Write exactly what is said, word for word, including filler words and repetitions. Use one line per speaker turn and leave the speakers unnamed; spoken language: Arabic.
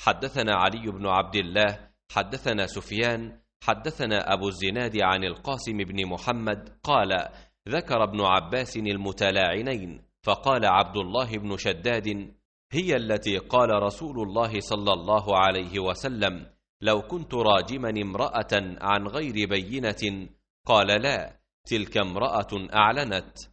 حدثنا علي بن عبد الله حدثنا سفيان حدثنا أبو الزناد عن القاسم بن محمد قال: ذكر ابن عباس المتلاعنين، فقال عبد الله بن شداد: هي التي قال رسول الله صلى الله عليه وسلم: لو كنت راجما امرأة عن غير بينة. قال: لا، تلك امرأة أعلنت.